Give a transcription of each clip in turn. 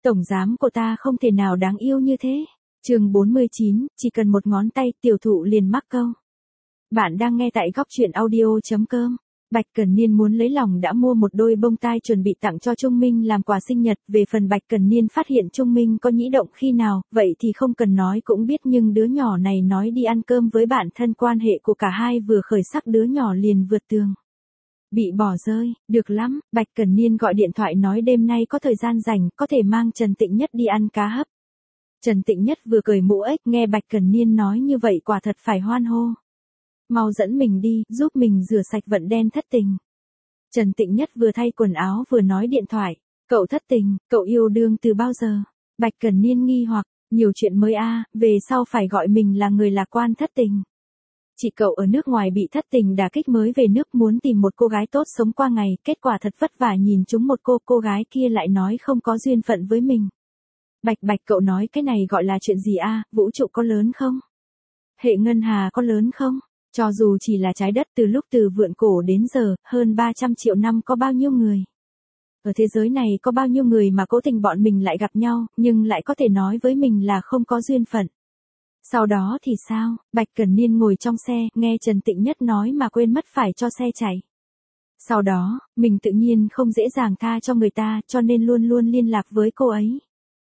Tổng giám của ta không thể nào đáng yêu như thế. Chương 49, chỉ cần một ngón tay tiểu thụ liền mắc câu. Bạn đang nghe tại góc truyện audio.com. Bạch Cẩn Niên muốn lấy lòng đã mua một đôi bông tai chuẩn bị tặng cho Trung Minh làm quà sinh nhật. Về phần Bạch Cẩn Niên phát hiện Trung Minh có nhĩ động khi nào, vậy thì không cần nói cũng biết, nhưng đứa nhỏ này nói đi ăn cơm với bạn thân, quan hệ của cả hai vừa khởi sắc đứa nhỏ liền vượt tường. Bị bỏ rơi, được lắm, Bạch Cẩn Niên gọi điện thoại nói đêm nay có thời gian rảnh, có thể mang Trần Tịnh Nhất đi ăn cá hấp. Trần Tịnh Nhất vừa cởi mũ ếch, nghe Bạch Cẩn Niên nói như vậy quả thật phải hoan hô. Mau dẫn mình đi, giúp mình rửa sạch vận đen thất tình. Trần Tịnh Nhất vừa thay quần áo vừa nói điện thoại. Cậu thất tình, cậu yêu đương từ bao giờ? Bạch Cẩn Niên nghi hoặc, nhiều chuyện mới về sau phải gọi mình là người lạc quan thất tình. Chị cậu ở nước ngoài bị thất tình đả kích mới về nước muốn tìm một cô gái tốt sống qua ngày, kết quả thật vất vả nhìn chúng một cô gái kia lại nói không có duyên phận với mình. Bạch cậu nói cái này gọi là chuyện gì vũ trụ có lớn không? Hệ ngân hà có lớn không? Cho dù chỉ là trái đất từ lúc từ vượn cổ đến giờ, hơn 300 triệu năm có bao nhiêu người? Ở thế giới này có bao nhiêu người mà cố tình bọn mình lại gặp nhau, nhưng lại có thể nói với mình là không có duyên phận. Sau đó thì sao? Bạch Cẩn Niên ngồi trong xe, nghe Trần Tịnh Nhất nói mà quên mất phải cho xe chạy. Sau đó, mình tự nhiên không dễ dàng tha cho người ta, cho nên luôn luôn liên lạc với cô ấy.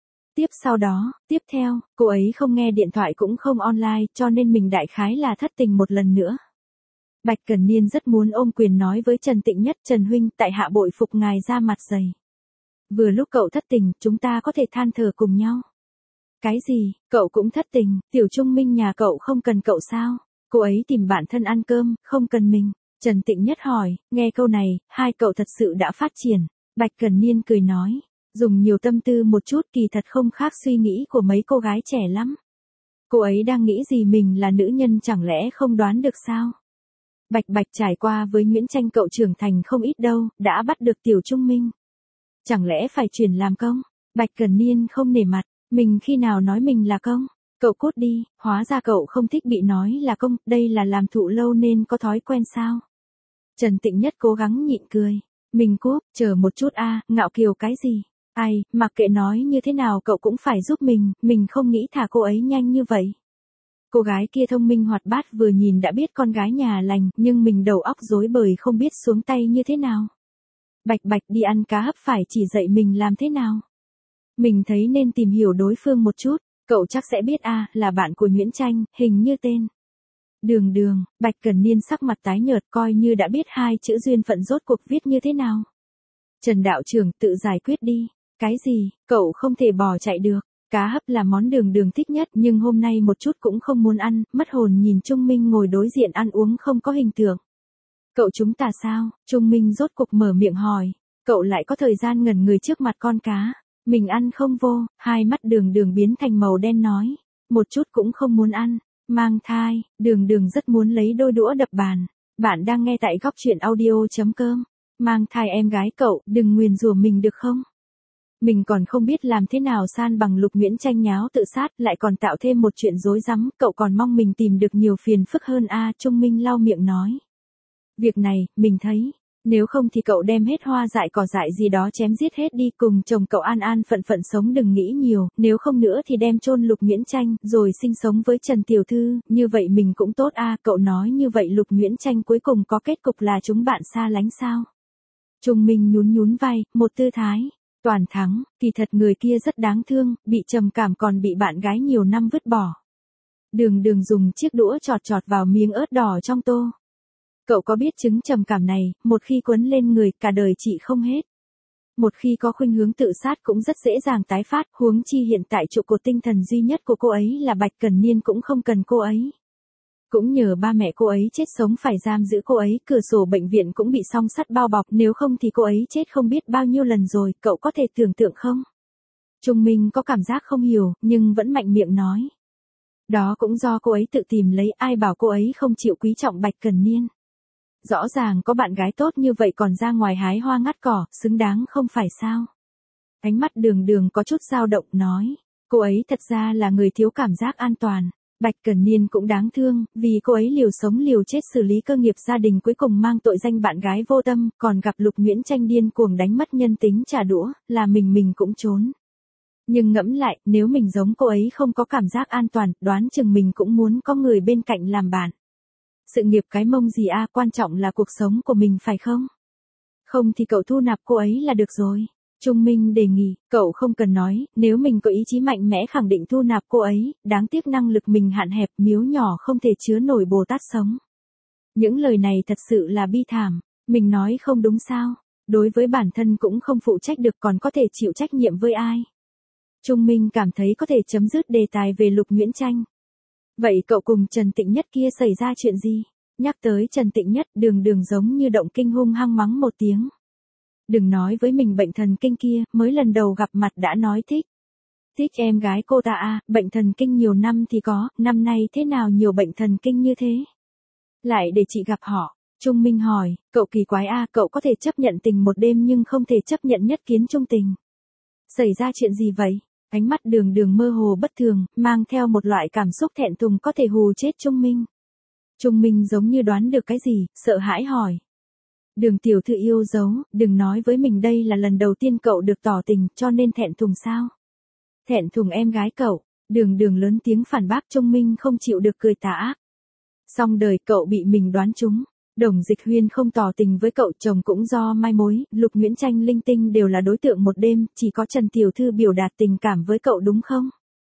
Tiếp theo, cô ấy không nghe điện thoại cũng không online, cho nên mình đại khái là thất tình một lần nữa. Bạch Cẩn Niên rất muốn ôm quyền nói với Trần Tịnh Nhất, Trần huynh, tại hạ bội phục ngài ra mặt dày. Vừa lúc cậu thất tình, chúng ta có thể than thở cùng nhau. Cái gì, cậu cũng thất tình, Tiểu Trung Minh nhà cậu không cần cậu sao? Cô ấy tìm bạn thân ăn cơm, không cần mình. Trần Tịnh Nhất hỏi, nghe câu này, hai cậu thật sự đã phát triển. Bạch Cẩn Niên cười nói, dùng nhiều tâm tư một chút kỳ thật không khác suy nghĩ của mấy cô gái trẻ lắm. Cô ấy đang nghĩ gì mình là nữ nhân chẳng lẽ không đoán được sao? Bạch trải qua với Nguyễn Tranh cậu trưởng thành không ít đâu, đã bắt được Tiểu Trung Minh. Chẳng lẽ phải chuyển làm công? Bạch Cẩn Niên không nể mặt, mình khi nào nói mình là công? Cậu cút đi, hóa ra cậu không thích bị nói là công, đây là làm thụ lâu nên có thói quen sao? Trần Tịnh Nhất cố gắng nhịn cười, mình cúp, chờ một chút ngạo kiều cái gì? Ai, mặc kệ nói như thế nào cậu cũng phải giúp mình không nghĩ thả cô ấy nhanh như vậy. Cô gái kia thông minh hoạt bát vừa nhìn đã biết con gái nhà lành, nhưng mình đầu óc rối bời không biết xuống tay như thế nào. Bạch đi ăn cá hấp phải chỉ dạy mình làm thế nào. Mình thấy nên tìm hiểu đối phương một chút, cậu chắc sẽ biết là bạn của Nguyễn Tranh, hình như tên. Đường, Bạch Cẩn Niên sắc mặt tái nhợt coi như đã biết hai chữ duyên phận rốt cuộc viết như thế nào. Trần đạo trưởng tự giải quyết đi, cái gì, cậu không thể bỏ chạy được. Cá hấp là món đường thích nhất nhưng hôm nay một chút cũng không muốn ăn, mất hồn nhìn Trung Minh ngồi đối diện ăn uống không có hình tượng. Cậu chúng ta sao? Trung Minh rốt cục mở miệng hỏi, cậu lại có thời gian ngẩn người trước mặt con cá. Mình ăn không vô, hai mắt đường biến thành màu đen nói, một chút cũng không muốn ăn, mang thai, đường rất muốn lấy đôi đũa đập bàn. Bạn đang nghe tại góc truyện audio.com, mang thai em gái cậu, đừng nguyền rủa mình được không? Mình còn không biết làm thế nào san bằng Lục Nguyễn Tranh nháo tự sát, lại còn tạo thêm một chuyện rối rắm, cậu còn mong mình tìm được nhiều phiền phức hơn Trung Minh lau miệng nói. Việc này, mình thấy, nếu không thì cậu đem hết hoa dại cỏ dại gì đó chém giết hết đi, cùng chồng cậu an phận sống đừng nghĩ nhiều, nếu không nữa thì đem chôn Lục Nguyễn Tranh, rồi sinh sống với Trần Tiểu Thư, như vậy mình cũng tốt cậu nói như vậy Lục Nguyễn Tranh cuối cùng có kết cục là chúng bạn xa lánh sao? Trung Minh nhún vai, một tư thái. Toàn thắng, kỳ thật người kia rất đáng thương, bị trầm cảm còn bị bạn gái nhiều năm vứt bỏ. Đường dùng chiếc đũa chọt vào miếng ớt đỏ trong tô. Cậu có biết chứng trầm cảm này, một khi quấn lên người cả đời trị không hết. Một khi có khuynh hướng tự sát cũng rất dễ dàng tái phát, huống chi hiện tại trụ cột tinh thần duy nhất của cô ấy là Bạch Cẩn Niên cũng không cần cô ấy. Cũng nhờ ba mẹ cô ấy chết sống phải giam giữ cô ấy, cửa sổ bệnh viện cũng bị song sắt bao bọc, nếu không thì cô ấy chết không biết bao nhiêu lần rồi, cậu có thể tưởng tượng không? Trung Minh có cảm giác không hiểu, nhưng vẫn mạnh miệng nói. Đó cũng do cô ấy tự tìm lấy, ai bảo cô ấy không chịu quý trọng Bạch Cẩn Niên. Rõ ràng có bạn gái tốt như vậy còn ra ngoài hái hoa ngắt cỏ, xứng đáng không phải sao? Ánh mắt đường có chút dao động nói, cô ấy thật ra là người thiếu cảm giác an toàn. Bạch Cẩn Niên cũng đáng thương, vì cô ấy liều sống liều chết xử lý cơ nghiệp gia đình cuối cùng mang tội danh bạn gái vô tâm, còn gặp Lục Nguyễn Tranh điên cuồng đánh mất nhân tính trả đũa, là mình cũng trốn. Nhưng ngẫm lại, nếu mình giống cô ấy không có cảm giác an toàn, đoán chừng mình cũng muốn có người bên cạnh làm bạn. Sự nghiệp cái mông gì a, quan trọng là cuộc sống của mình phải không? Không thì cậu thu nạp cô ấy là được rồi. Trung Minh đề nghị, cậu không cần nói, nếu mình có ý chí mạnh mẽ khẳng định thu nạp cô ấy, đáng tiếc năng lực mình hạn hẹp, miếu nhỏ không thể chứa nổi Bồ Tát sống. Những lời này thật sự là bi thảm, mình nói không đúng sao? Đối với bản thân cũng không phụ trách được còn có thể chịu trách nhiệm với ai? Trung Minh cảm thấy có thể chấm dứt đề tài về Lục Nguyễn Tranh. Vậy cậu cùng Trần Tịnh Nhất kia xảy ra chuyện gì? Nhắc tới Trần Tịnh Nhất, Đường Đường giống như động kinh hung hăng mắng một tiếng. Đừng nói với mình bệnh thần kinh kia, mới lần đầu gặp mặt đã nói thích. Thích em gái cô ta à, bệnh thần kinh nhiều năm thì có, năm nay thế nào nhiều bệnh thần kinh như thế? Lại để chị gặp họ. Trung Minh hỏi, cậu kỳ quái à, cậu có thể chấp nhận tình một đêm nhưng không thể chấp nhận nhất kiến trung tình. Xảy ra chuyện gì vậy? Ánh mắt Đường Đường mơ hồ bất thường, mang theo một loại cảm xúc thẹn thùng có thể hù chết Trung Minh. Trung Minh giống như đoán được cái gì, sợ hãi hỏi. Đường tiểu thư yêu dấu, đừng nói với mình đây là lần đầu tiên cậu được tỏ tình cho nên thẹn thùng sao? Thẹn thùng em gái cậu, Đường Đường lớn tiếng phản bác. Trung Minh không chịu được cười tà ác. Xong đời cậu bị mình đoán trúng. Đồng Dịch Huyên không tỏ tình với cậu, chồng cũng do mai mối, Lục Nguyễn Tranh linh tinh đều là đối tượng một đêm, chỉ có Trần tiểu thư biểu đạt tình cảm với cậu đúng không?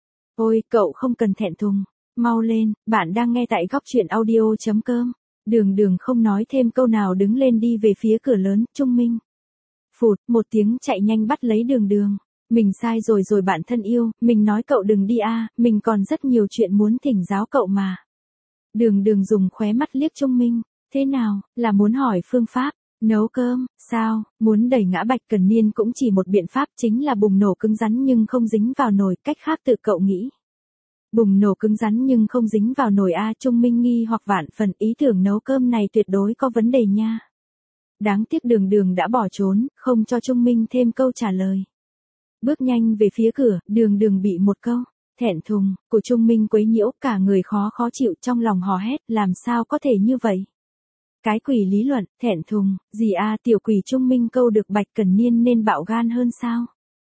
Ôi, cậu không cần thẹn thùng, mau lên, bạn đang nghe tại góc truyện audio.com. Đường Đường không nói thêm câu nào đứng lên đi về phía cửa lớn. Trung Minh. Phụt, một tiếng chạy nhanh bắt lấy Đường Đường. Mình sai rồi rồi bạn thân yêu, mình nói cậu đừng đi a, mình còn rất nhiều chuyện muốn thỉnh giáo cậu mà. Đường Đường dùng khóe mắt liếc Trung Minh. Thế nào, là muốn hỏi phương pháp, nấu cơm, sao, muốn đẩy ngã Bạch Cần Niên cũng chỉ một biện pháp chính là bùng nổ cứng rắn nhưng không dính vào nồi, cách khác tự cậu nghĩ. Bùng nổ cứng rắn nhưng không dính vào nồi a, Trung Minh nghi hoặc vạn phần, ý tưởng nấu cơm này tuyệt đối có vấn đề nha. Đáng tiếc Đường Đường đã bỏ trốn, không cho Trung Minh thêm câu trả lời. Bước nhanh về phía cửa, Đường Đường bị một câu thẹn thùng của Trung Minh quấy nhiễu, cả người khó chịu, trong lòng hò hét, làm sao có thể như vậy? Cái quỷ lý luận, thẹn thùng, gì a, tiểu quỷ Trung Minh câu được Bạch Cần Niên nên bạo gan hơn sao?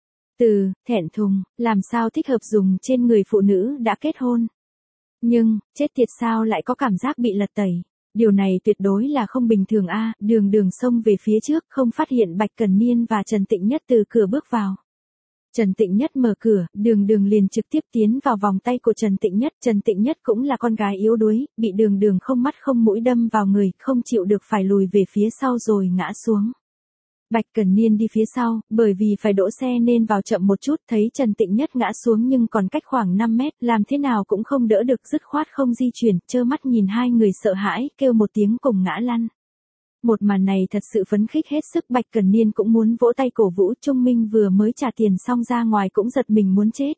Từ, thẹn thùng, làm sao thích hợp dùng trên người phụ nữ đã kết hôn? Nhưng, chết tiệt sao lại có cảm giác bị lật tẩy? Điều này tuyệt đối là không bình thường a. Đường Đường xông về phía trước, không phát hiện Bạch Cần Niên và Trần Tịnh Nhất từ cửa bước vào. Trần Tịnh Nhất mở cửa, Đường Đường liền trực tiếp tiến vào vòng tay của Trần Tịnh Nhất. Trần Tịnh Nhất cũng là con gái yếu đuối, bị Đường Đường không mắt không mũi đâm vào người, không chịu được phải lùi về phía sau rồi ngã xuống. Bạch Cần Niên đi phía sau, bởi vì phải đỗ xe nên vào chậm một chút, thấy Trần Tịnh Nhất ngã xuống nhưng còn cách khoảng 5 mét, làm thế nào cũng không đỡ được, dứt khoát không di chuyển, trơ mắt nhìn hai người sợ hãi, kêu một tiếng cùng ngã lăn. Một màn này thật sự phấn khích hết sức, Bạch Cần Niên cũng muốn vỗ tay cổ vũ. Trung Minh vừa mới trả tiền xong ra ngoài cũng giật mình muốn chết.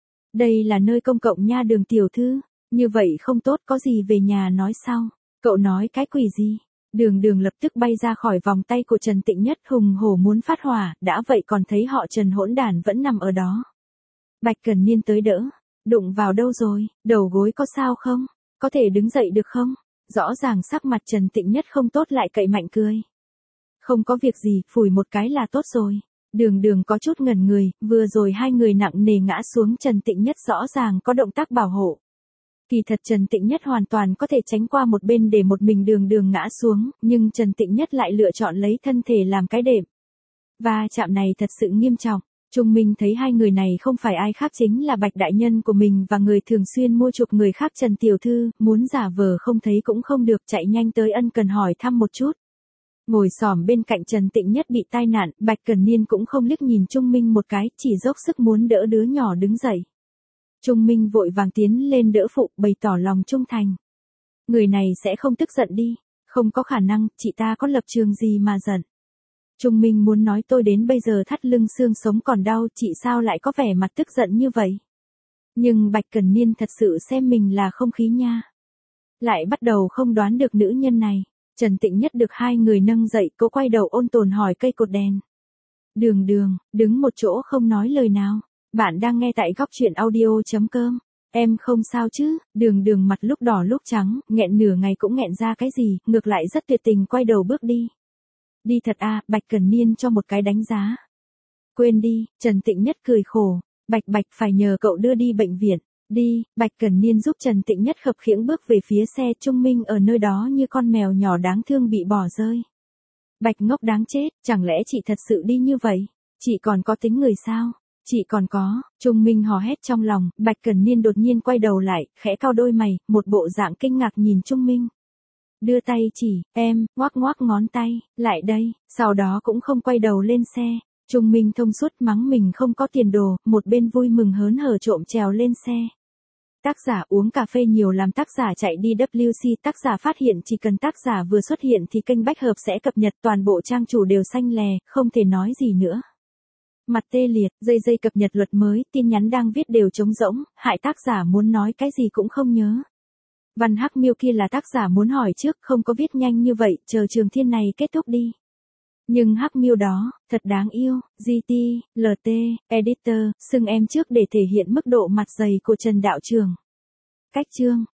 Đây là nơi công cộng nha Đường tiểu thư, như vậy không tốt, có gì về nhà nói sau. Cậu nói cái quỷ gì? Đường Đường lập tức bay ra khỏi vòng tay của Trần Tịnh Nhất, hùng hổ muốn phát hỏa, đã vậy còn thấy họ Trần hỗn đản vẫn nằm ở đó. Bạch Cần Niên tới đỡ, đụng vào đâu rồi, đầu gối có sao không? Có thể đứng dậy được không? Rõ ràng sắc mặt Trần Tịnh Nhất không tốt lại cậy mạnh cười. Không có việc gì, phủi một cái là tốt rồi. Đường Đường có chút ngẩn người, vừa rồi hai người nặng nề ngã xuống, Trần Tịnh Nhất rõ ràng có động tác bảo hộ. Kỳ thật Trần Tịnh Nhất hoàn toàn có thể tránh qua một bên để một mình Đường Đường ngã xuống, nhưng Trần Tịnh Nhất lại lựa chọn lấy thân thể làm cái đệm. Và chạm này thật sự nghiêm trọng. Trung Minh thấy hai người này không phải ai khác chính là Bạch đại nhân của mình và người thường xuyên mua chuộc người khác Trần tiểu thư, muốn giả vờ không thấy cũng không được, chạy nhanh tới ân cần hỏi thăm một chút. Ngồi xổm bên cạnh Trần Tịnh Nhất bị tai nạn, Bạch Cần Niên cũng không liếc nhìn Trung Minh một cái, chỉ dốc sức muốn đỡ đứa nhỏ đứng dậy. Trung Minh vội vàng tiến lên đỡ phụ, bày tỏ lòng trung thành. Người này sẽ không tức giận đi, không có khả năng, chị ta có lập trường gì mà giận. Trung Minh muốn nói tôi đến bây giờ thắt lưng xương sống còn đau, chị sao lại có vẻ mặt tức giận như vậy. Nhưng Bạch Cần Niên thật sự xem mình là không khí nha. Lại bắt đầu không đoán được nữ nhân này. Trần Tịnh Nhất được hai người nâng dậy, cô quay đầu ôn tồn hỏi cây cột đèn. Đường Đường, đứng một chỗ không nói lời nào. Bạn đang nghe tại góc truyện audio.com. Em không sao chứ? Đường Đường mặt lúc đỏ lúc trắng, nghẹn nửa ngày cũng nghẹn ra cái gì, ngược lại rất tuyệt tình quay đầu bước đi. Đi thật à, Bạch Cần Niên cho một cái đánh giá. Quên đi, Trần Tịnh Nhất cười khổ. Bạch Bạch phải nhờ cậu đưa đi bệnh viện. Đi, Bạch Cẩn Niên giúp Trần Tịnh Nhất khập khiễng bước về phía xe. Trung Minh ở nơi đó như con mèo nhỏ đáng thương bị bỏ rơi. Bạch ngốc đáng chết, chẳng lẽ chị thật sự đi như vậy? Chị còn có tính người sao? Chị còn có, Trung Minh hò hét trong lòng. Bạch Cẩn Niên đột nhiên quay đầu lại, khẽ cau đôi mày, một bộ dạng kinh ngạc nhìn Trung Minh. Đưa tay chỉ, em, ngoắc ngoắc ngón tay, lại đây, sau đó cũng không quay đầu lên xe. Trung Minh thông suốt mắng mình không có tiền đồ, một bên vui mừng hớn hở trộm trèo lên xe. Tác giả uống cà phê nhiều làm tác giả chạy đi WC. Tác giả phát hiện chỉ cần tác giả vừa xuất hiện thì kênh bách hợp sẽ cập nhật toàn bộ trang chủ đều xanh lè, không thể nói gì nữa. Mặt tê liệt, dây cập nhật luật mới, tin nhắn đang viết đều trống rỗng, hại tác giả muốn nói cái gì cũng không nhớ. Văn Hắc Miêu kia là tác giả muốn hỏi trước, không có viết nhanh như vậy, chờ Trường Thiên này kết thúc đi. Nhưng Hắc Miêu đó, thật đáng yêu, GT, LT, Editor, xưng em trước để thể hiện mức độ mặt dày của Trần Đạo Trường. Cách chương